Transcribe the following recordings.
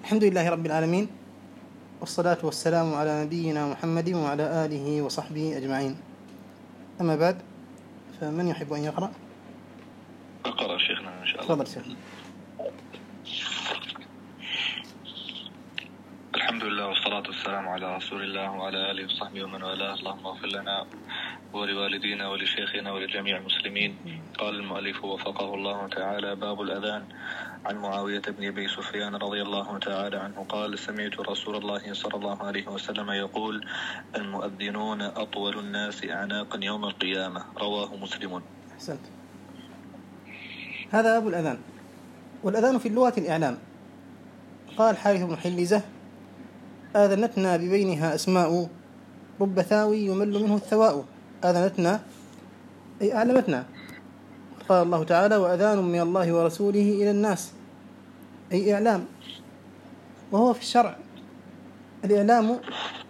الحمد لله رب العالمين، والصلاة والسلام على نبينا محمد وعلى آله وصحبه أجمعين. أما بعد، فمن يحب أن يقرأ؟ أقرأ شيخنا إن شاء الله. تفضل شيخنا. الحمد لله والصلاة والسلام على رسول الله وعلى آله وصحبه ومن والاه. اللهم اغفر لنا ولوالدينا ولشيخنا ولجميع المسلمين. قال المؤلف وفقه الله تعالى: باب الأذان. عن معاوية بن أبي سفيان رضي الله تعالى عنه قال: سمعت رسول الله صلى الله عليه وسلم يقول: المؤذنون أطول الناس أعناقا يوم القيامة. رواه مسلم. أحسنت. هذا باب الأذان. والأذان في اللغة الإعلام. قال حارث بن حلزة: آذنتنا ببينها أسماء، رب ثاوي يمل منه الثواء. آذنتنا أي أعلمتنا. قال الله تعالى: وأذان من الله ورسوله إلى الناس، أي إعلام. وهو في الشرع الإعلام،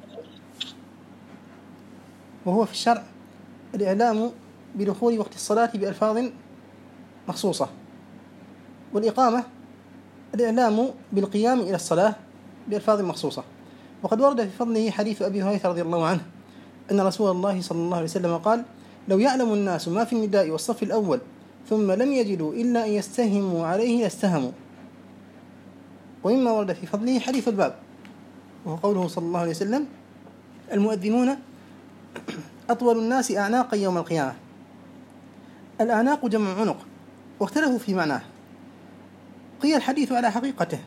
بدخول وقت الصلاة بألفاظ مخصوصة، والإقامة الإعلام بالقيام إلى الصلاة بألفاظ مخصوصة. وقد ورد في فضله حديث أبي هريرة رضي الله عنه أن رسول الله صلى الله عليه وسلم قال: لو يعلم الناس ما في النداء والصف الأول ثم لم يجدوا إلا أن يستهموا عليه لاستهموا. ومما ورد في فضله حديث الباب، وهو قوله صلى الله عليه وسلم: المؤذنون أطول الناس أعناقا يوم القيامة. الأعناق جمع عنق، واختلفوا في معناه. قيل الحديث على حقيقته،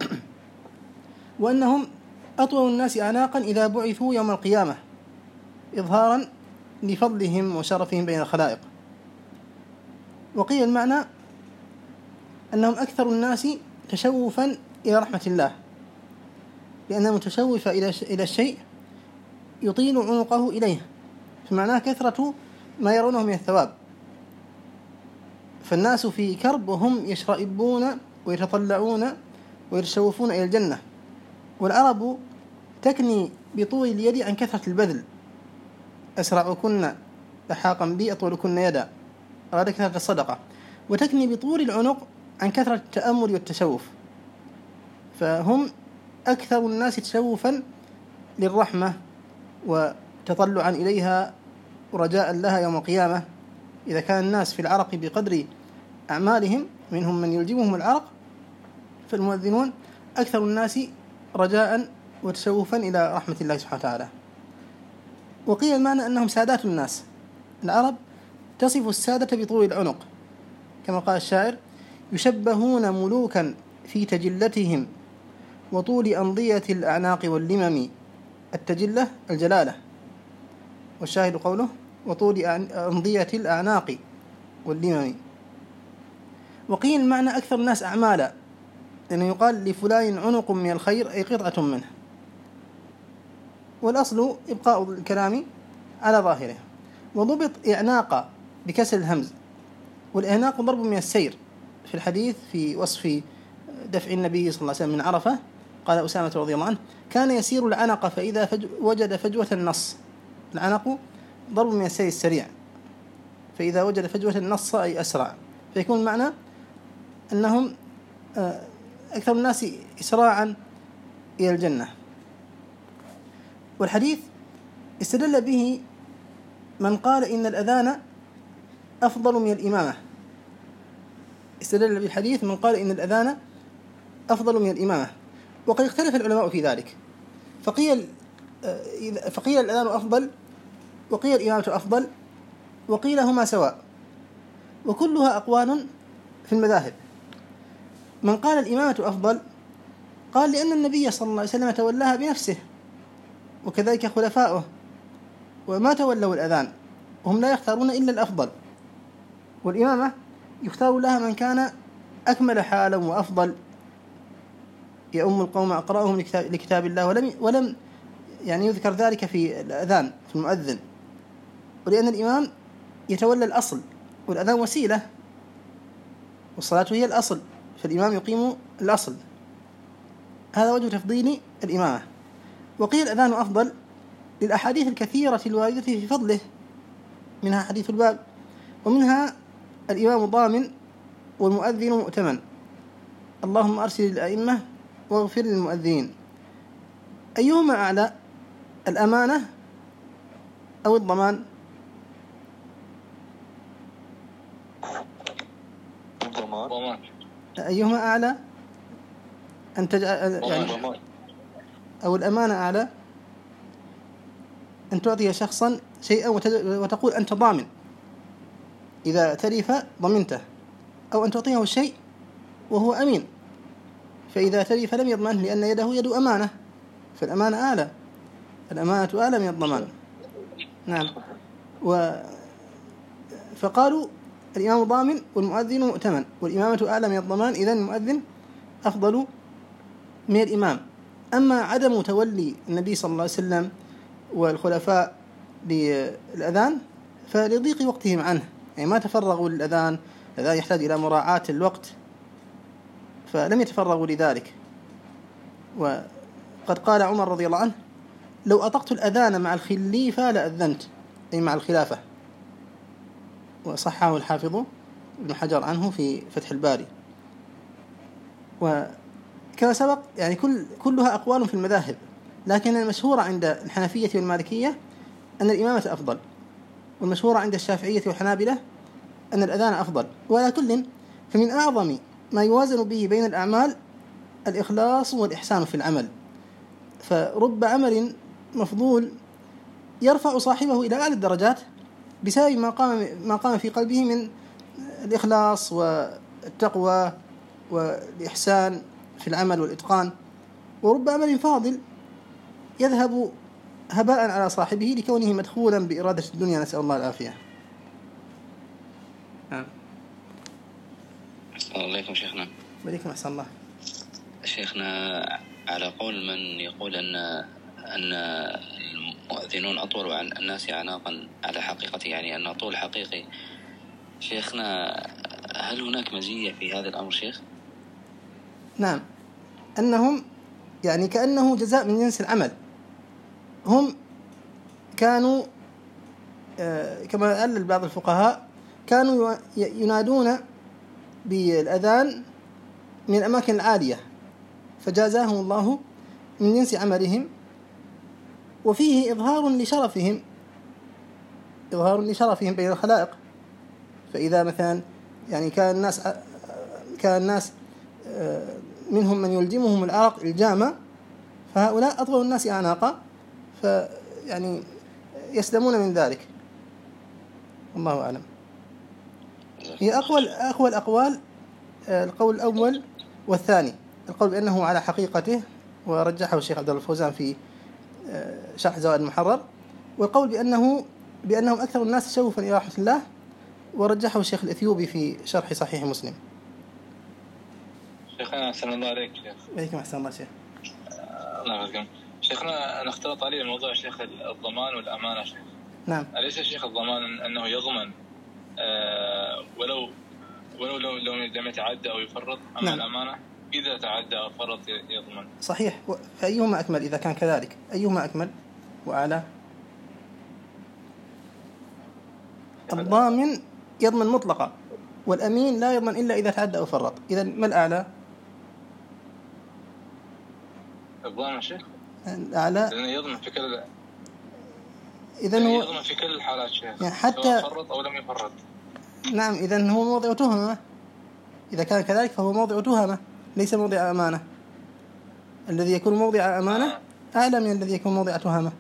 وأنهم أطول الناس أعناقا إذا بعثوا يوم القيامة إظهارا لفضلهم وشرفهم بين الخلائق. وقيل المعنى أنهم أكثر الناس تشوفا إلى رحمة الله، لأن المتشوف إلى الشيء يطيل عنقه إليه، فمعناه كثرة ما يرونه من الثواب. فالناس في كرب وهم يشرئبون ويتطلعون ويتشوفون إلى الجنة. والعرب تكني بطول اليد عن كثرة البذل: أسرعكن لحاقا بي أطولكن يدا، هذا كثرة الصدقة. وتكني بطول العنق عن كثرة التأمل والتشوف، فهم أكثر الناس تشوفا للرحمة وتطلعا إليها ورجاء لها يوم القيامة. إذا كان الناس في العرق بقدر أعمالهم، منهم من يلجمهم العرق، فالمؤذنون أكثر الناس رجاء وتشوفا إلى رحمة الله سبحانه وتعالى. وقيل المعنى أنهم سادات الناس. العرب تصف السادة بطول العنق، كما قال الشاعر: يشبهون ملوكا في تجلتهم وطول أنضية الأعناق واللمم. التجلة الجلالة، والشاهد قوله: وطول أنضية الأعناق واللمم. وقيل المعنى أكثر الناس أعمالا، لأنه يقال لفلان عنق من الخير، أي قطعة منه. والأصل إبقاء الكلام على ظاهره. وضبط إعناق بكسر الهمز، والإعناق ضرب من السير. في الحديث في وصف دفع النبي صلى الله عليه وسلم من عرفة قال أسامة رضي الله عنه: كان يسير العنق فإذا وجد فجوة النص. العنق ضرب من السير السريع، فإذا وجد فجوة النص أي أسرع. فيكون المعنى أنهم أكثر الناس إسراعا إلى الجنة. والحديث استدل به من قال إن الأذان أفضل من الإمامة. استدل بالحديث من قال إن الأذان أفضل من الإمامة. وقد اختلف العلماء في ذلك، فقيل الأذان أفضل، وقيل الإمامة أفضل، وقيل هما سواء، وكلها أقوال في المذاهب. من قال الإمامة أفضل قال لأن النبي صلى الله عليه وسلم تولاها بنفسه، وكذلك خلفاؤه، وما تولوا الأذان، وهم لا يختارون إلا الأفضل. والإمامة يختار لها من كان أكمل حالا وأفضل، يؤم القوم أقرأهم لكتاب الله، ولم يعني يذكر ذلك في الأذان في المؤذن. ولأن الإمام يتولى الأصل، والأذان وسيلة، والصلاة هي الأصل، فالإمام يقيم الأصل. هذا وجه تفضيل الإمامة. وقيل الأذان أفضل للأحاديث الكثيرة الواردة في فضله، منها حديث الباب، ومنها الإمام ضامن والمؤذن مؤتمن. اللهم أرسل الأئمة واغفر للمؤذنين، أيهما أعلى، الأمانة أو الضمان؟ ضمان. أيهما أعلى، أن تجعل يعني، أو الأمانة أعلى، أن تعطي شخصا شيئا وتقول أنت ضامن، إذا تلف ضمنته، أو أن تعطيه الشيء وهو أمين، فإذا تلف لم يضمن لأن يده يد أمانة، فالأمانة أعلى، الأمانة أعلى من الضمان. نعم. فقالوا الإمام ضامن والمؤذن مؤتمن، والإمامة أعلى من الضمان، إذن المؤذن أفضل من الإمام. أما عدم تولي النبي صلى الله عليه وسلم والخلفاء للأذان فلضيق وقتهم عنه، يعني ما تفرغوا للأذان، الأذان يحتاج إلى مراعاة الوقت فلم يتفرغوا لذلك. وقد قال عمر رضي الله عنه: لو أطقت الأذان مع الخليفة لأذنت، أي مع الخلافة، وصححه الحافظ ابن حجر عنه في فتح الباري. وكما سبق يعني كلها أقوال في المذاهب، لكن المشهورة عند الحنفية والمالكية أن الإمامة أفضل، والمشهورة عند الشافعية والحنابلة أن الأذان أفضل. وعلى كل فمن أعظم ما يوازن به بين الأعمال الإخلاص والإحسان في العمل، فرب عمل مفضول يرفع صاحبه إلى أعلى الدرجات بسبب ما قام في قلبه من الإخلاص والتقوى والإحسان في العمل والإتقان، ورب عمل فاضل يذهب هباء على صاحبه لكونه مدخولا بإرادة الدنيا، نسأل الله العافية. السلام عليكم شيخنا. وعليكم السلام الله. شيخنا، على قول من يقول أن المؤذنون أطول عن الناس أعناقا على حقيقته، يعني أن طول حقيقي، شيخنا هل هناك مزية في هذا الأمر شيخ؟ نعم، أنهم يعني كأنه جزاء من جنس العمل. هم كانوا كما قال بعض الفقهاء كانوا ينادون بالأذان من الأماكن العالية، فجازاهم الله من جنس عملهم، وفيه إظهار لشرفهم بين الخلائق. فإذا مثلا يعني كان الناس منهم من يلجمهم العرق الجامة، فهؤلاء أطول الناس أعناقا، فيعني يسلمون من ذلك. الله أعلم. هي أقوى الأقوال القول الأول والثاني، القول بأنه على حقيقته ورجحه الشيخ عبد الله الفوزان في شرح زوائد المحرر، والقول بأنهم أكثر الناس شوفا إلى رحمة الله ورجحه الشيخ الإثيوبي في شرح صحيح مسلم. شيخنا أحسن الله عليك. عليكم أحسن الله شيخ. الله يرحمكم. شيخنا أنا اختلط علي الموضوع شيخ الضمان والأمانة شيخ. نعم. أليس شيخ الضمان أنه يضمن ولو لم يتعدى أو يفرط، أما نعم. الأمانة إذا تعدى أو فرط يضمن. صحيح. فأيهما أكمل إذا كان كذلك؟ أيهما أكمل وأعلى؟ الضامن يضمن مطلقا، والأمين لا يضمن إلا إذا تعدى أو فرط. إذا ما الأعلى؟ الضامن شيخ الأعلى لأنه يضمن في كل، إذن هو يضمن في كل الحالات شيخ، يعني حتى سواء فرط أو لم يفرط. نعم، إذن هو موضع تهمة. إذا كان كذلك فهو موضع تهمة ليس موضع أمانة. الذي يكون موضع أمانة أعلى من الذي يكون موضع تهمة.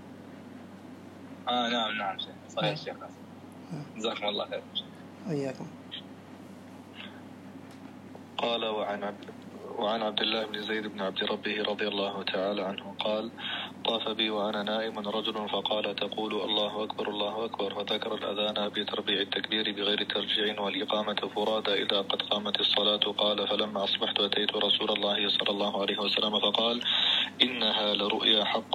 نعم شيخ، صحيح شيخ. جزاكم الله خير. وإياكم. قال وعن عبد الله بن زيد بن عبد ربه رضي الله تعالى عنه قال: طاف بي وأنا نائم رجل فقال: تقول الله أكبر الله أكبر، وذكر الأذان بتربيع التكبير بغير ترجيع والإقامة فرادى إذا قد قامت الصلاة. قال: فلما أصبحت أتيت رسول الله صلى الله عليه وسلم فقال: إنها لرؤيا حق.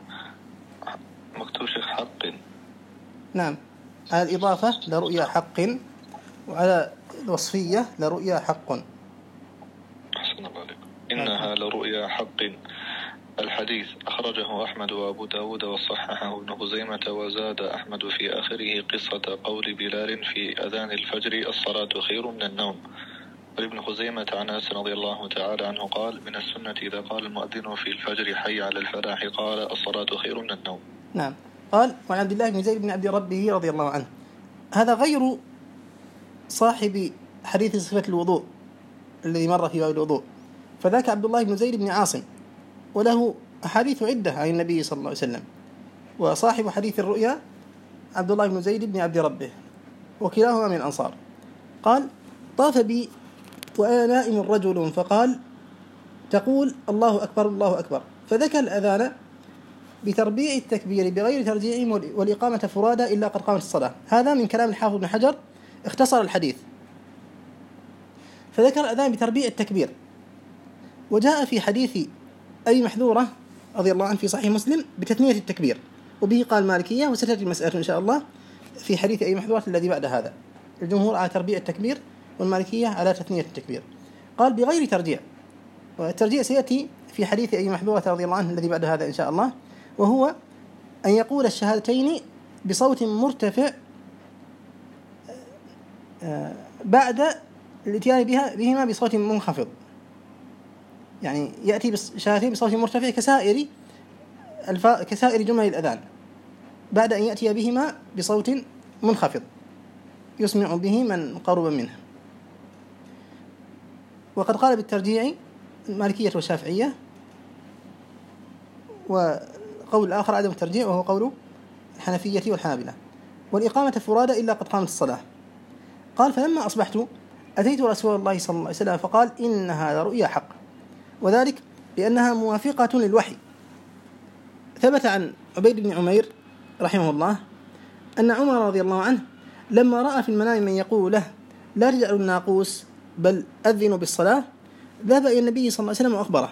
مكتوب شيخ حق. نعم، على الإضافة لرؤيا حق، وعلى الوصفية لرؤيا حق. أحسن الله عليكم. إنها لرؤيا حق. الحديث أخرجه أحمد وأبو داود وصححه ابن خزيمة، وزاد أحمد في آخره قصة قول بلال في أذان الفجر: الصلاة خير من النوم. ولابن خزيمة عن أنس رضي الله تعالى عنه قال: من السنة إذا قال المؤذن في الفجر حي على الفلاح قال: الصلاة خير من النوم. نعم. قال: وعن عبد الله بن زيد بن عبد ربه رضي الله عنه. هذا غير صاحب حديث صفة الوضوء الذي مر في باب الوضوء، فذاك عبد الله بن زيد بن عاصم، وله أحاديث عدة عن النبي صلى الله عليه وسلم. وصاحب حديث الرؤيا عبد الله بن زيد بن عبد ربه، وكلاهما من الأنصار. قال: طاف بي وأنا نائم رجل فقال: تقول الله أكبر الله أكبر، فذكر الأذان بتربيع التكبير بغير ترجيع والإقامة فرادى إلا قد قامت الصلاة. هذا من كلام الحافظ بن حجر، اختصر الحديث، فذكر الأذان بتربيع التكبير. وجاء في حديث أبي محذورة رضي الله عنه في صحيح مسلم بتثنية التكبير، وبه قال المالكية، وستأتي المسألة إن شاء الله في حديث أبي محذورة الذي بعد هذا. الجمهور على تربيع التكبير والمالكية على تثنية التكبير. قال بغير ترجيع، والترجيع سيأتي في حديث أبي محذورة رضي الله عنه الذي بعد هذا إن شاء الله، وهو أن يقول الشهادتين بصوت مرتفع بعد الاتيان بهما بصوت منخفض، يعني يأتي بالشهادتين بصوت مرتفع كسائر جمل الأذان، بعد أن يأتي بهما بصوت منخفض يسمع به من قرب منه. وقد قال بالترجيع المالكية والشافعية، وقول الآخر عدم الترجيع وهو قول الحنفية والحنابلة. والإقامة فرادى إلا قد قامت الصلاة. قال: فلما أصبحت أتيت رسول الله صلى الله عليه وسلم فقال: إن هذا رؤيا حق، وذلك لأنها موافقة للوحي. ثبت عن عبيد بن عمير رحمه الله أن عمر رضي الله عنه لما رأى في المنام من يقول له: لا تجعلوا الناقوس بل أذنوا بالصلاة، ذهب إلى النبي صلى الله عليه وسلم وأخبره،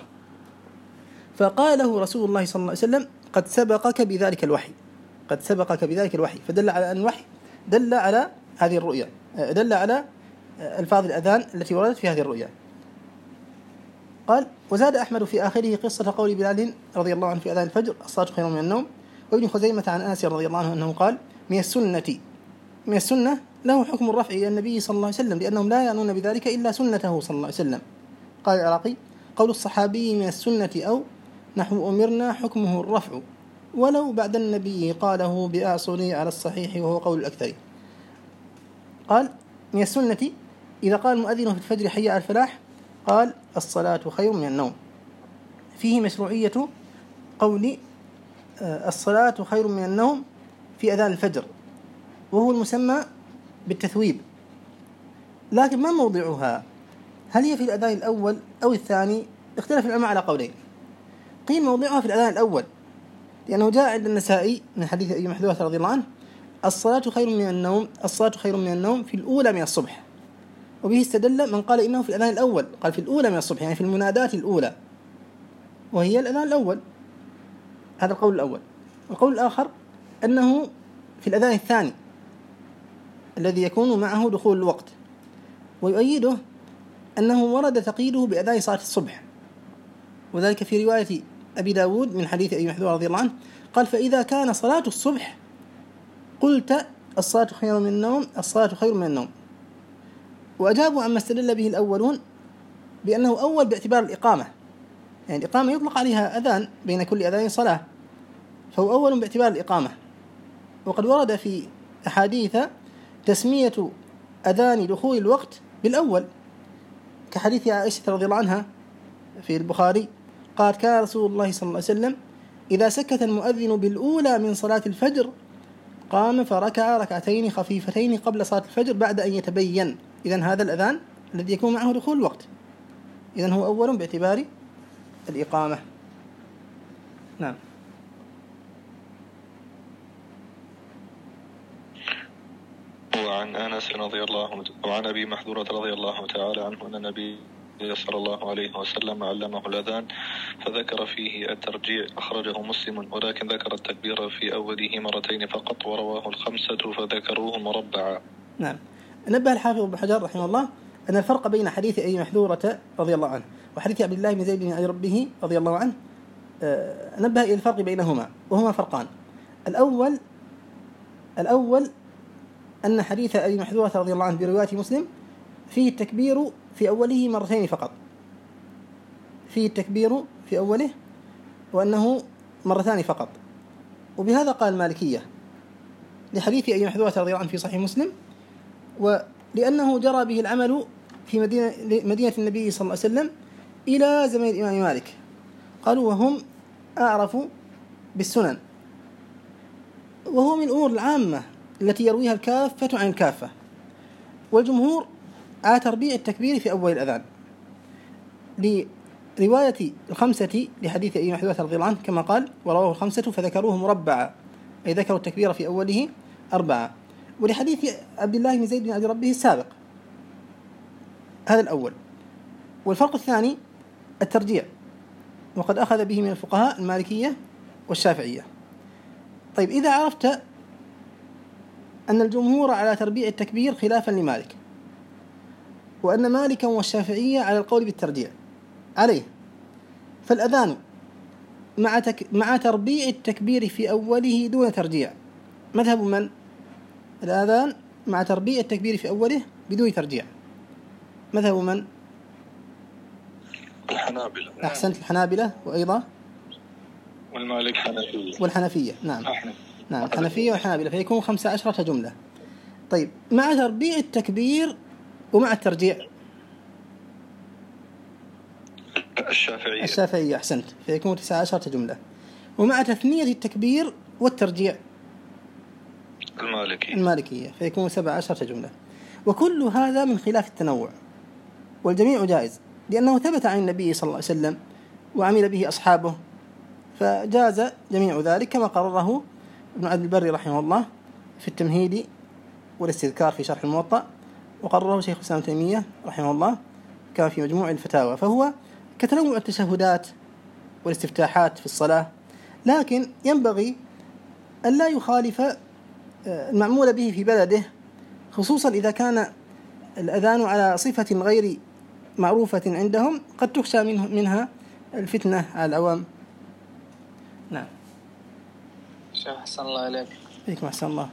فقال له رسول الله صلى الله عليه وسلم: قد سبقك بذلك الوحي، قد سبقك بذلك الوحي. فدل على أن الوحي دل على هذه الرؤيا، دل على ألفاظ الأذان التي وردت في هذه الرؤيا. قال: وزاد أحمد في آخره قصة قول بلال رضي الله عنه في أذان الفجر: الصلاة خير من النوم. وابن خزيمة عن أنس رضي الله عنه أنه قال: من السنة له حكم الرفع إلى النبي صلى الله عليه وسلم، لأنهم لا يعنون بذلك إلا سنته صلى الله عليه وسلم. قال العراقي: قول الصحابي من السنة أو نحو أمرنا حكمه الرفع، ولو بعد النبي قاله بأعصري على الصحيح وهو قول الأكثر. قال: من السنة إذا قال المؤذن في الفجر حي على الفلاح قال: الصلاة خير من النوم. فيه مشروعية قول الصلاة خير من النوم في أذان الفجر، وهو المسمى بالتثويب. لكن ما موضعها؟ هل هي في الأذان الأول أو الثاني؟ اختلف العلماء على قولين. قيل موضعها في الأذان الأول، لأنه جاء عند النسائي من حديث أبي محذورة رضي الله عنه: الصلاة خير من النوم، الصلاة خير من النوم في الأولى من الصبح. وبه استدل من قال إنه في الأذان الأول، قال في الأولى من الصبح، يعني في المنادات الأولى، وهي الأذان الأول. هذا القول الأول. القول الآخر أنه في الأذان الثاني الذي يكون معه دخول الوقت، ويؤيده أنه ورد تقييده بأذان صلاة الصبح، وذلك في رواية أبي داود من حديث أبي محذورة رضي الله عنه قال: فإذا كان صلاة الصبح قلت الصلاة خير من النوم، الصلاة خير من النوم. وأجابوا عما استدل به الأولون بأنه أول باعتبار الإقامة، يعني الإقامة يطلق عليها أذان بين كل أذان صلاة، فهو أول باعتبار الإقامة. وقد ورد في أحاديث تسمية أذان دخول الوقت بالأول، كحديث عائشة رضي الله عنها في البخاري قال: كان رسول الله صلى الله عليه وسلم إذا سكت المؤذن بالأولى من صلاة الفجر قام فركع ركعتين خفيفتين قبل صلاة الفجر بعد أن يتبين. إذن هذا الأذان الذي يكون معه دخول الوقت، إذن هو أول باعتبار الإقامة. نعم. وعن أنس رضي الله وعن أبي محذورة رضي الله تعالى عنه أن النبي صلى الله عليه وسلم علمه الأذان فذكر فيه الترجيع، أخرجه مسلم، ولكن ذكر التكبير في أوله مرتين فقط، ورواه الخمسة فذكروه مربعا. نعم. نبه الحافظ ابن حجر رحمه الله أن الفرق بين حديث أبي محذورة رضي الله عنه وحديث عبد الله بن زيد بن ربه رضي الله عنه، نبه إلى الفرق بينهما، وهما فرقان. الأول أن حديث أبي محذورة رضي الله عنه برواية مسلم فيه التكبير في أوله مرتين فقط، فيه التكبير في أوله وأنه مرتان فقط. وبهذا قال المالكية لحديث أبي محذورة رضي الله عنه في صحيح مسلم، ولأنه جرى به العمل في مدينة النبي صلى الله عليه وسلم إلى زمن الإمام مالك، قالوا وهم أعرف بالسنن، وهو من الأمور العامة التي يرويها الكافة عن الكافة. والجمهور على تربيع التكبير في أول الأذان لرواية الخمسة لحديث أبي محذورة رضي الله عنه كما قال ورواه الخمسة فذكروه مربعا، أي ذكروا التكبير في أوله 4. ولحديث عبد الله بن زيد بن عبد ربه السابق. هذا الأول. والفرق الثاني الترجيع، وقد أخذ به من الفقهاء المالكية والشافعية. طيب إذا عرفت أن الجمهور على تربيع التكبير خلافا لمالك، وأن مالكا والشافعية على القول بالترجيع عليه، فالأذان مع تربيع التكبير في أوله دون ترجيع مذهب من؟ الأذان مع تربيع التكبير في أوله بدون ترجيع مذهب من؟ الحنابلة. أحسنت، الحنابلة، وأيضا والمالك حنفية والحنفية. نعم نعم، الحنفية والحنابلة، فيكون 15 جملة. طيب مع تربيع التكبير ومع الترجيع الشافعية. أحسنت، فيكون 19 جملة. ومع تثنية التكبير والترجيع المالكية فيكون 17 جملة. وكل هذا من خلاف التنوع، والجميع جائز لأنه ثبت عن النبي صلى الله عليه وسلم وعمل به أصحابه، فجاز جميع ذلك كما قرره ابن عبد البر رحمه الله في التمهيد والاستذكار في شرح الموطأ، وقرره شيخ الإسلام ابن تيمية رحمه الله كما في مجموع الفتاوى. فهو كتنوع التشهدات والاستفتاحات في الصلاة، لكن ينبغي أن لا يخالف المعمول به في بلده، خصوصا إذا كان الأذان على صفة غير معروفة عندهم قد تخشى منها الفتنة على العوام. نعم. شيخ أحسن الله إليك. فيكم أحسن الله.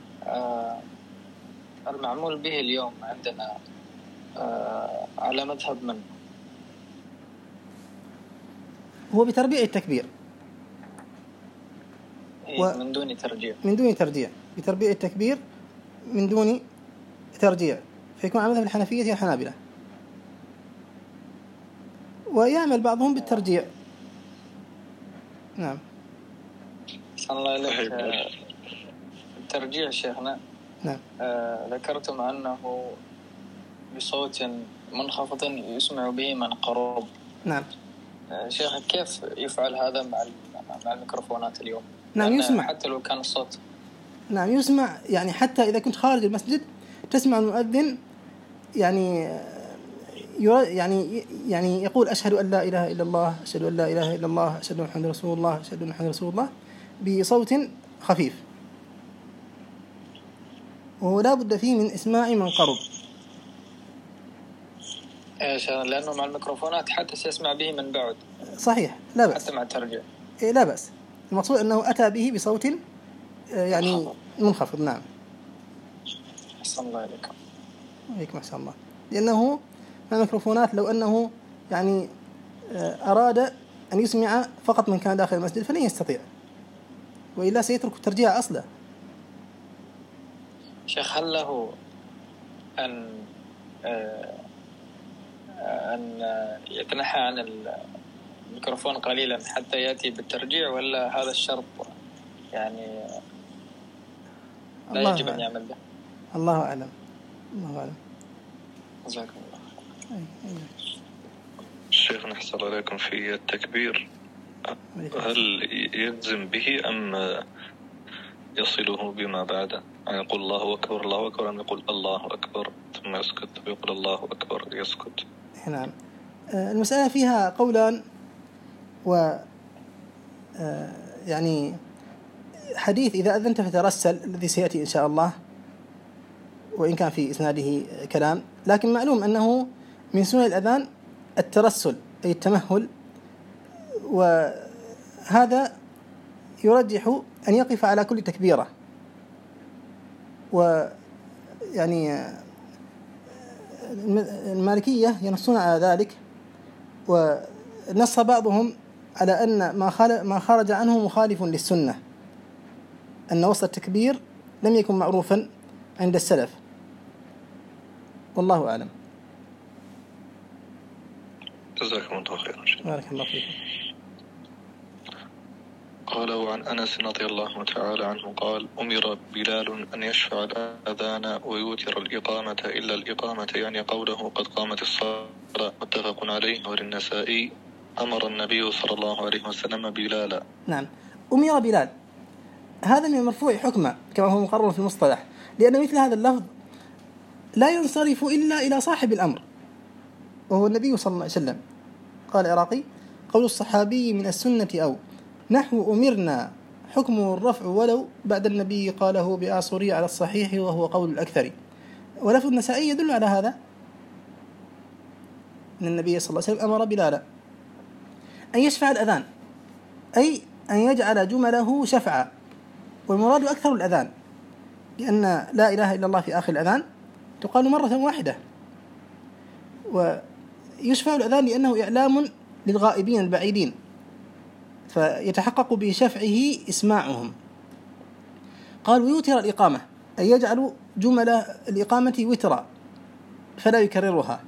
المعمول به اليوم عندنا على مذهب من؟ هو بتربيع التكبير من دون ترجيع. بتربيع التكبير من دون ترجيع، فيكون على مذهب الحنفية والحنابلة، ويعمل بعضهم بالترجيع. نعم. أحسن الله إليك. الترجيع شيخنا. نعم. ذكرتم أنه بصوت منخفض يسمع به من قرب. نعم. شيخ كيف يفعل هذا مع الميكروفونات اليوم؟ نعم يسمع حتى لو كان الصوت. نعم يسمع، يعني حتى إذا كنت خارج المسجد تسمع المؤذن يعني يقول أشهد أن لا إله إلا الله، أشهد أن لا إله إلا الله، أشهد أن محمدا رسول الله، أشهد أن محمدا رسول الله، بصوت خفيف، وهو لا بد فيه من إسماع من قرب. لأنه مع الميكروفونات حتى سيسمع به من بعد. صحيح، لا بأس. حتى مع الترجيع. لا بأس. المقصود أنه أتى به بصوت يعني منخفض. نعم. أحسن الله إليكم. وإليكم أحسن الله. لأنه الميكروفونات لو أنه يعني أراد أن يسمع فقط من كان داخل المسجد فلن يستطيع، وإلا سيترك الترجيع أصلا. شيخ هل له أن يتنحى عن الميكروفون قليلا حتى يأتي بالترجيع، ولا هذا الشرط يعني لا يجب أن يعمل به؟ الله أعلم. الله أعلم. جزاكم الله. الشيخ نحصل عليكم في التكبير، هل يجزم به أم يصله بما بعده؟ يعني يقول الله أكبر الله أكبر، أم يقول الله أكبر ثم يسكت ويقول الله أكبر يسكت؟ نعم. المسألة فيها قولان، و يعني حديث إذا أذنت فترسل الذي سيأتي إن شاء الله، وإن كان في إسناده كلام، لكن معلوم أنه من سنن الأذان الترسل أي التمهل، وهذا يرجح أن يقف على كل تكبيرة، ويعني المالكية ينصون على ذلك، ونص بعضهم على أن ما خرج عنه مخالف للسنة، أن وصف التكبير لم يكن معروفا عند السلف، والله أعلم. جزاكم الله خيرا. بارك الله فيكم. قال وعن أنس رضي الله تعالى عنه قال أمر بلال أن يشفع الأذان ويوتر الإقامة إلا الإقامة، يعني قوله قد قامت الصلاة، متفق عليه. وللنسائي أمر النبي صلى الله عليه وسلم بلالا. نعم، أمر بلال، هذا من المرفوع حكما كما هو مقرر في المصطلح، لأن مثل هذا اللفظ لا ينصرف إلا إلى صاحب الأمر وهو النبي صلى الله عليه وسلم. قال العراقي قول الصحابي من السنة أو نحو أمرنا حكمه الرفع ولو بعد النبي قاله بآصوري على الصحيح وهو قول الأكثر. ولفظ النسائي يدل على هذا، أن النبي صلى الله عليه وسلم أمر بلالا أن يشفع الأذان، أي أن يجعل جمله شفعا، والمراد أكثر الأذان، لأن لا إله إلا الله في آخر الأذان تقال مرة واحدة، ويشفع الأذان لأنه إعلام للغائبين البعيدين، فيتحقق بشفعه إسماعهم. قال ويوتر الإقامة، أي يجعل جمل الإقامة وترا فلا يكررها.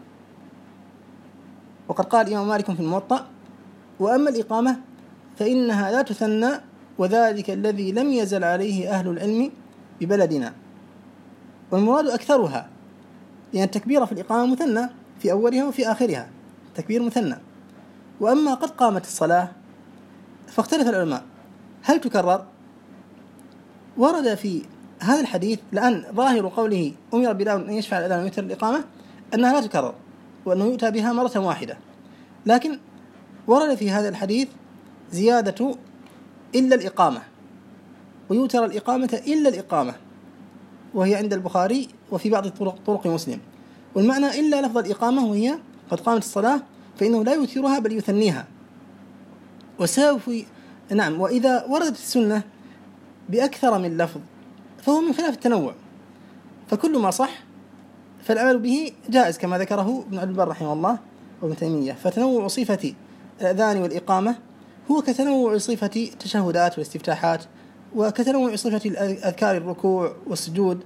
وقد قال الإمام مالك في الموطأ وأما الإقامة فإنها لا تثنى، وذلك الذي لم يزل عليه أهل العلم ببلدنا، والمراد أكثرها، لأن التكبير في الإقامة مثنى في أولها وفي آخرها، تكبير مثنى. وأما قد قامت الصلاة فاختلف العلماء هل تكرر؟ ورد في هذا الحديث لأن ظاهر قوله أمر بلال أن يشفع الأذان ويوتر الإقامة أنها لا تكرر، وأنه يؤتى بها مرة واحدة، لكن ورد في هذا الحديث زيادة إلا الإقامة، ويوتر الإقامة إلا الإقامة، وهي عند البخاري وفي بعض طرق مسلم، والمعنى إلا لفظ الإقامة وهي قد قامت الصلاة فإنه لا يوترها بل يثنيها. نعم، وإذا وردت السنة بأكثر من لفظ فهو من خلاف التنوع، فكل ما صح فالعمل به جائز كما ذكره ابن عبد البر رحمه الله وابن تيمية. فتنوع صفة الأذان والإقامة هو كتنوع صفة التشهدات والاستفتاحات، وكتنوع صفة أذكار الركوع والسجود،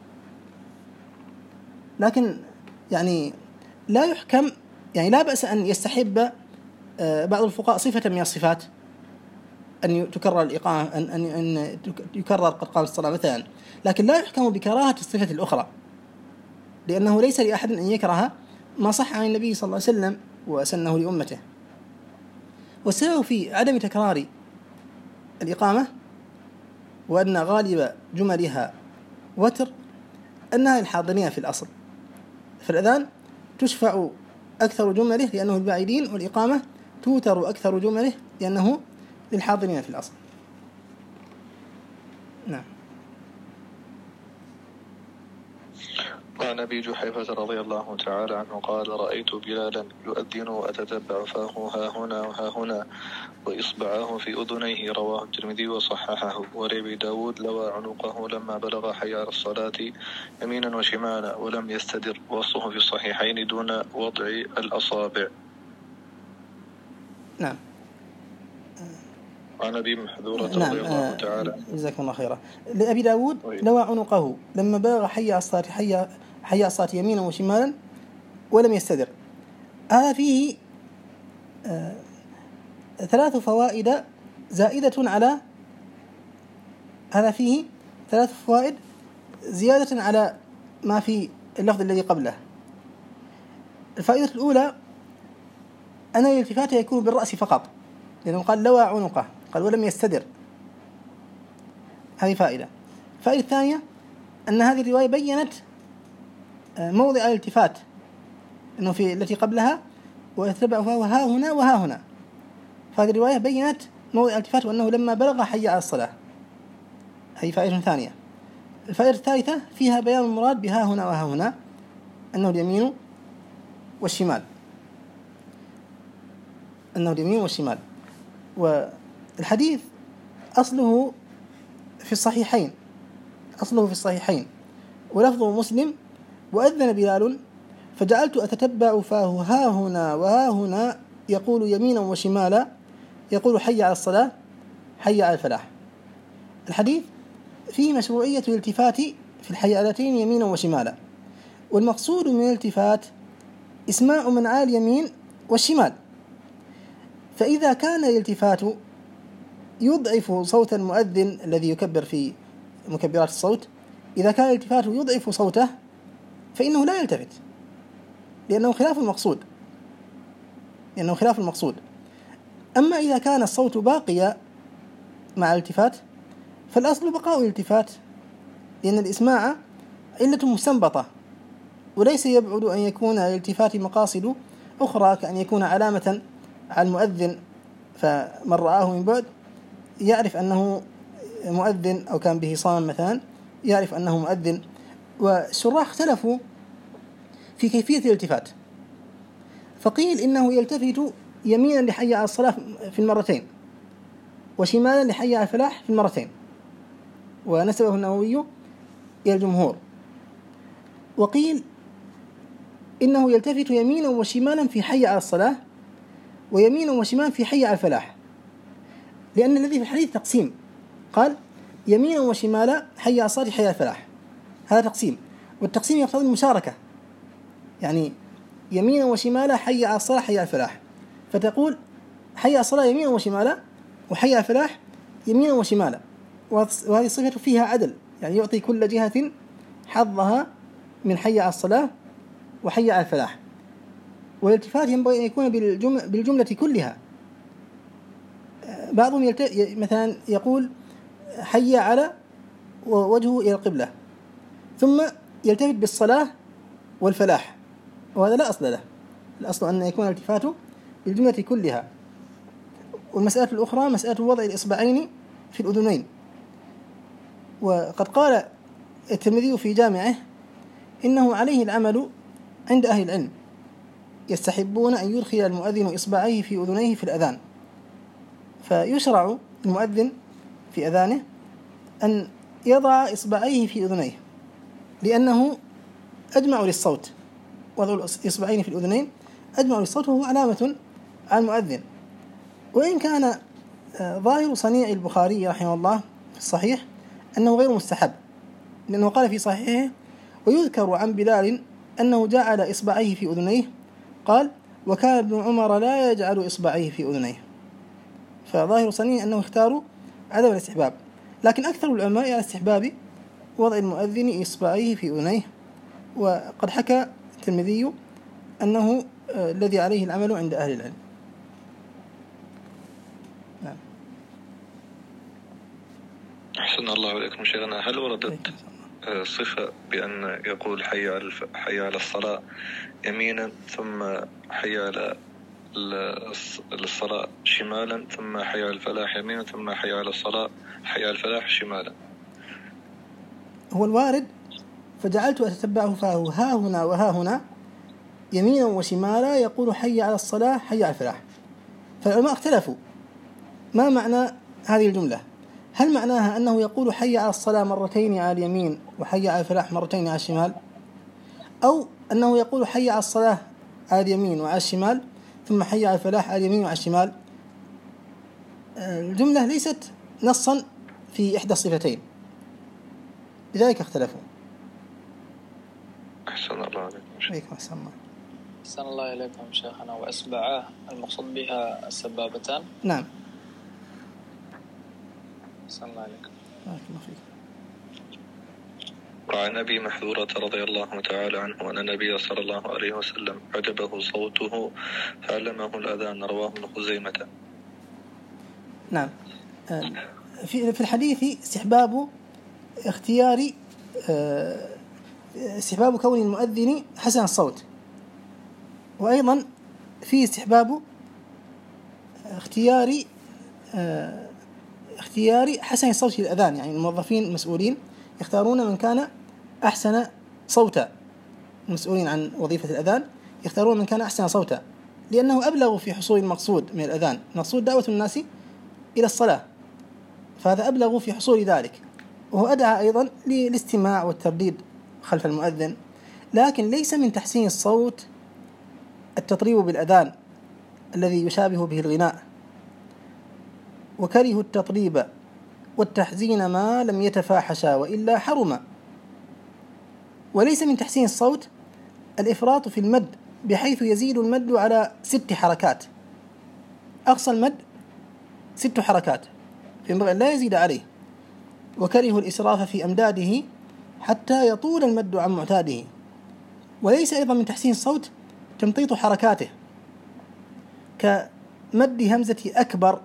لكن يعني لا يحكم، يعني لا بأس أن يستحب بعض الفقهاء صفة من الصفات أن تكرر الإقامة، أن يكرر قد قامت الصلاة مثلا، لكن لا يحكم بكراهة الصفة الأخرى، لأنه ليس لأحد أن يكره ما صح عن النبي صلى الله عليه وسلم وسنه لأمته. والسبب في عدم تكرار الإقامة وأن غالب جملها وتر أنها الحاضرين في الأصل، فالأذان تشفع أكثر جمله لأنه البعيدين، والإقامة توتر أكثر جمله لأنه للحاضرين في الأصل. نعم. وعن أبي جحيفة رضي الله تعالى عنه قال رأيت بلالا يؤذن وأتتبع فاه ها هنا وها هنا وإصبعاه في أذنيه، رواه الترمذي وصححه. ولأبي داود لوى عنقه لما بلغ حي على الصلاة يمينا وشمالا ولم يستدر، وصفه في الصحيحين دون وضع الأصابع. نعم. عن أبي محذورة رضي الله تعالى جزاكم الله خيرا. لأبي داود لوى عنقه لما بلغ حي على الصلاة حي على الصلاة يمينا وشمالا ولم يستدر. هذا فيه 3 فوائد زائدة على هذا، فيه 3 فوائد زيادة على ما في اللفظ الذي قبله. الفائدة الأولى أن الالتفات يكون بالرأس فقط، لأنه قال لوى عنقه، قال ولم يستدر، هذه فائدة. الفائدة الثانية أن هذه الرواية بيّنت موضع الالتفات، أنه في التي قبلها ويتبع ها هنا وها هنا، فهذه الرواية بيّنت موضع الالتفات وأنه لما بلغ حي على الصلاة، هذه فائدة ثانية. الفائدة الثالثة فيها بيان المراد بها هنا وها هنا، أنه اليمين والشمال، أنه اليمين والشمال. والحديث أصله في الصحيحين، ولفظه مسلم: وأذن بلال فجعلت أتتبع فاه ها هنا وها هنا يقول يمينا وشمالا، يقول حي على الصلاة حي على الفلاح. الحديث فيه مشروعية الالتفات في الحيالتين يمينا وشمالا، والمقصود من الالتفات إسماع من على اليمين والشمال. فإذا كان الالتفات يضعف صوت المؤذن الذي يكبر في مكبرات الصوت، إذا كان الالتفات يضعف صوته فإنه لا يلتفت، لأنه خلاف المقصود. أما إذا كان الصوت باقيا مع الالتفات فالأصل بقاء الالتفات، لأن الإسماع علة مستنبطة، وليس يبعد أن يكون الالتفات مقاصد أخرى، كأن يكون علامة على المؤذن فمن رآه من بعد يعرف أنه مؤذن، أو كان به صام مثلا يعرف أنه مؤذن. والشراح اختلفوا في كيفية الالتفات، فقيل إنه يلتفت يمينا لحي على الصلاة في المرتين، وشمالا لحي على الفلاح في المرتين، ونسبه النووي إلى الجمهور. وقيل إنه يلتفت يمينا وشمالا في حي على الصلاة، ويمينا وشمالا في حي على الفلاح، لأن الذي في الحديث تقسيم، قال يمينا وشمالا حي على الصلاة حي على الفلاح، هذا تقسيم، والتقسيم يقتضي المشاركة، يعني يمينا وشمالا حي على الصلاة حي على الفلاح، فتقول حي على الصلاة يمينا وشمالا، وحي على الفلاح يمينا وشمالا، وهذه صفة فيها عدل، يعني يعطي كل جهة حظها من حي على الصلاة وحي على الفلاح. والالتفات ينبغي أن يكون بالجملة كلها. بعضهم مثلا يقول حي على ووجهه إلى القبلة، ثم يلتفت بالصلاة والفلاح، وهذا لا أصل له. الأصل أن يكون الالتفات بالجملة كلها. والمسألة الأخرى مسألة وضع الإصبعين في الأذنين، وقد قال الترمذي في جامعه إنه عليه العمل عند أهل العلم، يستحبون أن يدخل المؤذن إصبعيه في أذنيه في الأذان، فيشرع المؤذن في أذانه أن يضع إصبعيه في أذنيه، لأنه أجمع للصوت، وضع الإصبعين في الأذنين أجمع للصوت، وهو علامة على المؤذن. وإن كان ظاهر صنيع البخاري رحمه الله في الصحيح أنه غير مستحب، لأنه قال في صحيحه: ويذكر عن بلال أنه جعل إصبعيه في أذنيه، قال: وكان ابن عمر لا يجعل إصبعيه في أذنيه. فظاهر صنيع أنه اختاروا عدم الاستحباب، لكن أكثر العلماء على استحباب وضع المؤذن إصبعيه في أذنيه. وقد حكى الترمذي أنه الذي عليه العمل عند أهل العلم. نعم. أحسن الله عليكم شيخنا. هل وردت صفة بأن يقول حي على الصلاة يمينا، ثم حي على الصلاة شمالا، ثم حي على الفلاح يمينا، ثم حي على الصلاة حي على الفلاح شمالا؟ هو الوارد: فجعلت أتتبعه فاه ها هنا وها هنا يمينا وشمالا يقول حي على الصلاة حي على الفلاح. فالعلماء اختلفوا ما معنى هذه الجملة، هل معناها أنه يقول حي على الصلاة مرتين على اليمين وحي على الفلاح مرتين على الشمال، أو أنه يقول حي على الصلاة على اليمين وعلى الشمال ثم حي على الفلاح على اليمين وعلى الشمال؟ الجملة ليست نصا في إحدى الصفتين، لذلك اختلفوا. أحسن الله عليكم. أحسن الله إليكم شيخنا. وأسبعاه المقصود بها السبابتان؟ نعم. أحسن الله عليكم. وعن أبي محذورة رضي الله تعالى عنه أن النبي صلى الله عليه وسلم عجبه صوته فعلمه الأذان، رواه ابن خزيمة. نعم. في الحديث استحباب كون المؤذن حسن الصوت، وأيضا في استحباب اختيار حسن الصوت للأذان، يعني الموظفين المسؤولين يختارون من كان أحسن صوتا، المسؤولين عن وظيفة الأذان يختارون من كان أحسن صوتا، لأنه أبلغ في حصول المقصود من الأذان. المقصود دعوة الناس إلى الصلاة، فهذا أبلغ في حصول ذلك، وهو أدعى أيضا للاستماع والترديد خلف المؤذن. لكن ليس من تحسين الصوت التطريب بالأذان الذي يشابه به الغناء، وكرهوا التطريب والتحزين ما لم يتفاحشا وإلا حرما. وليس من تحسين الصوت الإفراط في المد بحيث يزيد المد على 6 حركات، أقصى المد 6 حركات، فينبغي أن لا يزيد عليه. وكرهوا الإسراف في أمداده حتى يطول المد عن معتاده. وليس أيضا من تحسين الصوت تمطيط حركاته كمد همزة أكبر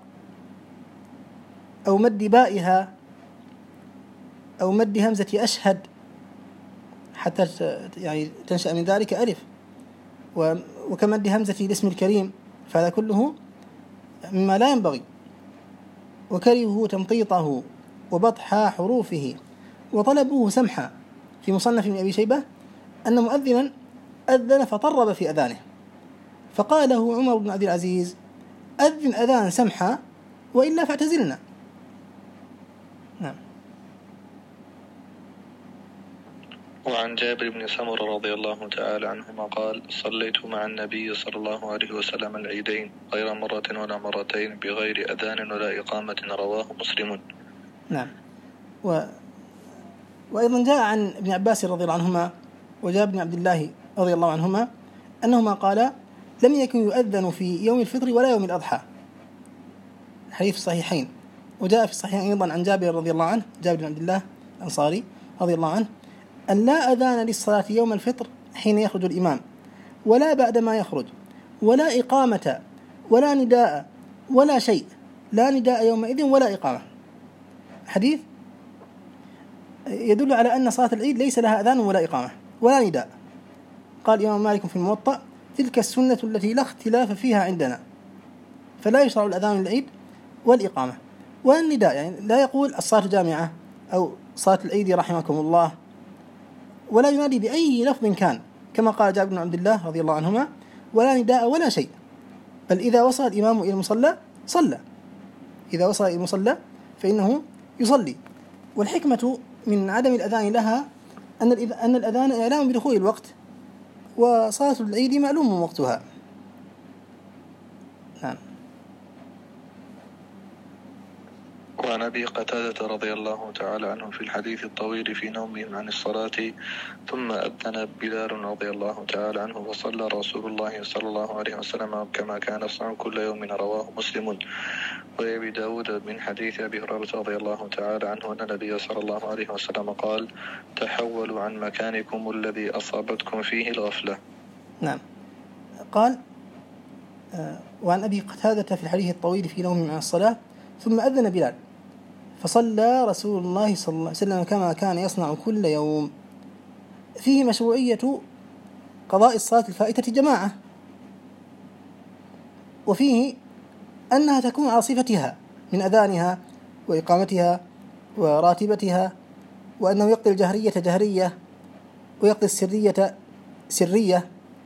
أو مد بائها أو مد همزة أشهد حتى يعني تنشأ من ذلك ألف، وكمد همزة الاسم الكريم، فهذا كله مما لا ينبغي. وكرهوا تمطيطه وبطح حروفه، وطلبوه سمحا. في مصنف من أبي شيبة أن مؤذنا أذن فطرب في أذانه، فقال له عمر بن عبد العزيز: أذن أذان سمحا وإلا فاعتزلنا. نعم. وعن جابر بن سمرة رضي الله تعالى عنهما قال: صليت مع النبي صلى الله عليه وسلم العيدين غير مرة ولا مرتين بغير أذان ولا إقامة، رواه مسلم. نعم. وأيضا جاء عن ابن عباس رضي الله عنهما وجابر بن عبد الله رضي الله عنهما أنهما قالا: لم يكن يؤذن في يوم الفطر ولا يوم الأضحى، الحديث الصحيحين. وجاء في الصحيحين أيضا عن جابر رضي الله عنه، جابر بن عبد الله الأنصاري رضي الله عنه، أن لا أذان للصلاة يوم الفطر حين يخرج الإمام، ولا بعد ما يخرج، ولا إقامة ولا نداء ولا شيء، لا نداء يومئذ ولا إقامة. حديث يدل على أن صلاة العيد ليس لها أذان ولا إقامة ولا نداء. قال الإمام مالك في الموطأ: تلك السنة التي لا اختلاف فيها عندنا، فلا يشرع الأذان للعيد والإقامة والنداء، يعني لا يقول الصلاة جامعة أو صلاة العيد رحمكم الله، ولا ينادي بأي لفظ كان، كما قال جابر بن عبد الله رضي الله عنهما: ولا نداء ولا شيء، بل إذا وصل الإمام إلى المصلى صلى، إذا وصل إلى المصلى فإنه يصلي. والحكمة من عدم الأذان لها أن الأذان إعلام بدخول الوقت، وصلاة العيد معلوم وقتها. نعم. وعن أبي قتادة رضي الله تعالى عنه في الحديث الطويل في نومهم عن الصلاة: ثم أذن بلال رضي الله تعالى عنه فصلى رسول الله صلى الله عليه وسلم كما كان يصنع كل يوم، رواه مسلم. وأبي داود من حديث أبي هريرة رضي الله تعالى عنه أن النبي صلى الله عليه وسلم قال: تحولوا عن مكانكم الذي أصابتكم فيه الغفلة. نعم. قال: وعن أبي قتادة في الحديث الطويل في نومهم عن الصلاة: ثم أذن بلال فصلى رسول الله صلى الله عليه وسلم كما كان يصنع كل يوم. فيه مشروعية قضاء الصلاة الفائتة جماعة، وفيه أنها تكون على صفتها من أذانها وإقامتها وراتبتها، وأنه يقضي الجهرية جهرية ويقضي السرية سرية.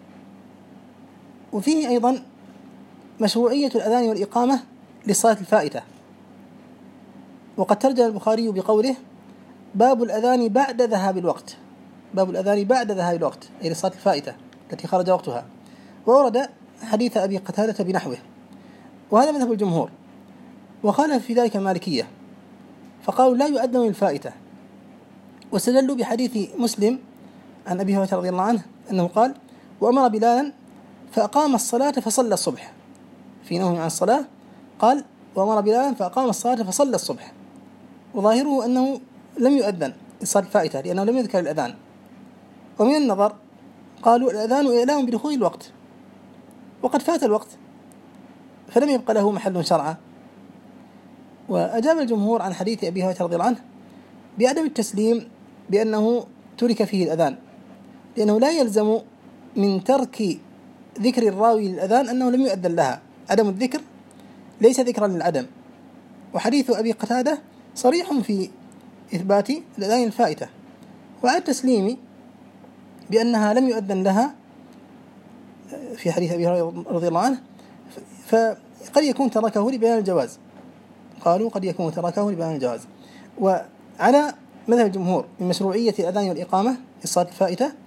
وفيه أيضا مشروعية الأذان والإقامة للصلاة الفائتة. وقد ترجم البخاري بقوله: باب الأذان بعد ذهاب الوقت، باب الأذان بعد ذهاب الوقت، أي للصلاة الفائتة التي خرج وقتها. وورد حديث أبي قتادة بنحوه، وهذا مذهب الجمهور. وخالف في ذلك المالكية فقالوا لا يؤذن للفائتة، واستدلوا بحديث مسلم عن أبي هريرة رضي الله عنه أنه قال: وأمر بلالا فأقام الصلاة فصلى الصبح. في نوم عن الصلاة قال: وأمر بلالا فأقام الصلاة فصلى الصبح، وظاهره أنه لم يؤذن للصلاة الفائتة لأنه لم يذكر الأذان. ومن النظر قالوا الأذان إعلام بدخول الوقت، وقد فات الوقت فلم يبقى له محل شرعا. وأجاب الجمهور عن حديث أبي هريرة رضي الله عنه بعدم التسليم بأنه ترك فيه الأذان، لأنه لا يلزم من ترك ذكر الراوي للأذان أنه لم يؤذن لها، عدم الذكر ليس ذكرا للعدم. وحديث أبي قتادة صريح في إثبات الأذان الفائتة، وعلى التسليم بأنها لم يؤذن لها في حديث أبي هريرة رضي الله عنه، فقد يكون تركه لبيان الجواز. قالوا قد يكون تركه لبيان الجواز. وعلى مذهب الجمهور من مشروعية الأذان والإقامة للصلاة الفائتة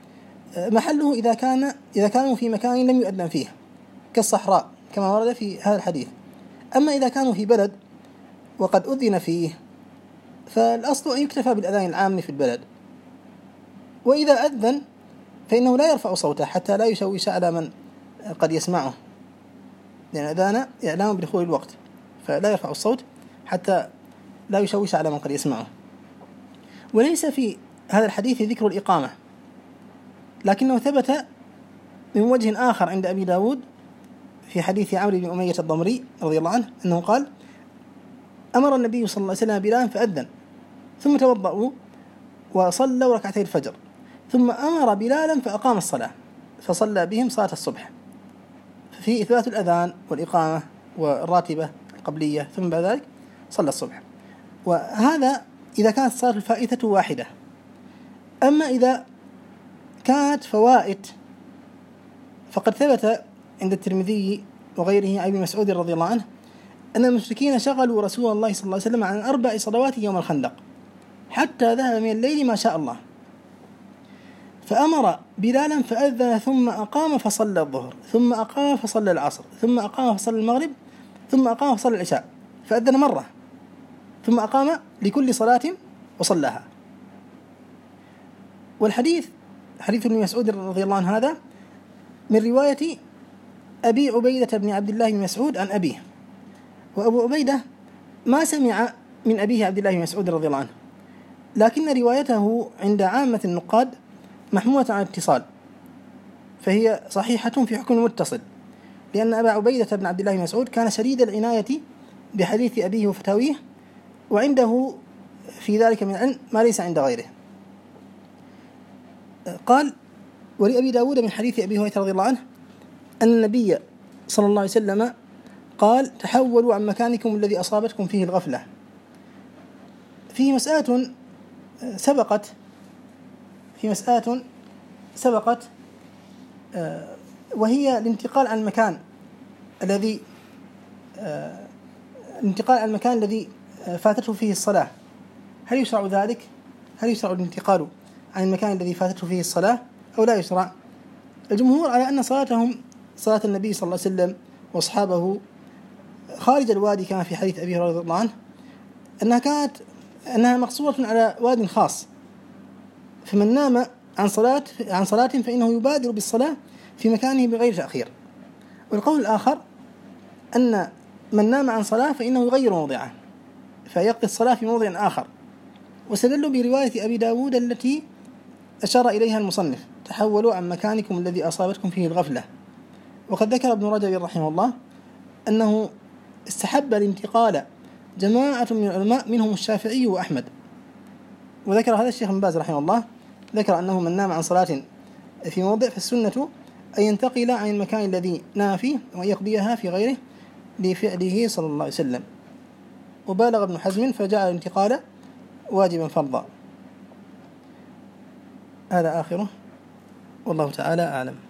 محله إذا كانوا في مكان لم يؤذن فيه كالصحراء كما ورد في هذا الحديث. أما إذا كانوا في بلد وقد أذن فيه فالأصل أن يكتفى بالأذان العام في البلد، وإذا أذن فإنه لا يرفع صوته حتى لا يشوش على من قد يسمعه، لأن الأذان إعلام بدخول الوقت، فلا يرفع الصوت حتى لا يشوش على من قد يسمعه. وليس في هذا الحديث ذكر الإقامة، لكنه ثبت من وجه آخر عند أبي داود في حديث عمرو بن أمية الضمري رضي الله عنه أنه قال: أمر النبي صلى الله عليه وسلم بلالا فأذن، ثم توضأوا وصلوا ركعتي الفجر، ثم أمر بلالا فأقام الصلاة فصلى بهم صلاة الصبح. ففي إثبات الأذان والإقامة والراتبة القبلية، ثم بعد ذلك صلى الصبح. وهذا إذا كانت الصلاة الفائتة واحدة. أما إذا كانت فوائت فقد ثبت عند الترمذي وغيره عن ابن مسعود رضي الله عنه أن المشركين شغلوا رسول الله صلى الله عليه وسلم عن 4 صلوات يوم الخندق حتى ذهب من الليل ما شاء الله، فأمر بلالا فأذن ثم أقام فصلى الظهر، ثم أقام فصلى العصر، ثم أقام فصلى المغرب، ثم أقام فصلى العشاء، فأذن مرة ثم أقام لكل صلاة وصلاها. والحديث حديث ابن مسعود رضي الله عنه هذا من رواية أبي عبيدة بن عبد الله بن مسعود عن أبيه، وأبو عبيدة ما سمع من أبيه عبد الله بن مسعود رضي الله عنه، لكن روايته عند عامة النقاد محمولة على الاتصال، فهي صحيحة في حكم المتصل، لأن أبا عبيدة بن عبد الله بن مسعود كان شديد العناية بحديث أبيه وفتاويه، وعنده في ذلك من العلم ما ليس عند غيره. قال: ولأبي داود من حديث أبي هريرة رضي الله عنه أن النبي صلى الله عليه وسلم قال: تحولوا عن مكانكم الذي أصابتكم فيه الغفلة. فيه مسألة سبقت وهي الانتقال عن المكان الذي فاتته فيه الصلاة. هل يشرع ذلك؟ هل يشرع الانتقال عن المكان الذي فاتته فيه الصلاة أو لا يشرع؟ الجمهور على أن صلاتهم صلاة النبي صلى الله عليه وسلم وأصحابه خارج الوادي كما في حديث أبي هريرة رضي الله عنه أنها مقصورة على واد خاص، فمن نام عن صلاة فإنه يبادر بالصلاة في مكانه بغير تأخير. والقول الآخر أن من نام عن صلاة فإنه يغير موضعه فيقضي الصلاة في موضع آخر، واستدلوا برواية أبي داود التي أشار إليها المصنف: تحولوا عن مكانكم الذي أصابتكم فيه الغفلة. وقد ذكر ابن رجب رحمه الله أنه استحب الانتقال جماعة من العلماء منهم الشافعي وأحمد، وذكر هذا الشيخ ابن باز رحمه الله، ذكر أنه من نام عن صلاة في موضع فالسنة أن ينتقل عن المكان الذي نام فيه ويقضيها في غيره لفعله صلى الله عليه وسلم. وبالغ ابن حزم فجعل الانتقال واجبا فرضا. هذا آخره، والله تعالى أعلم.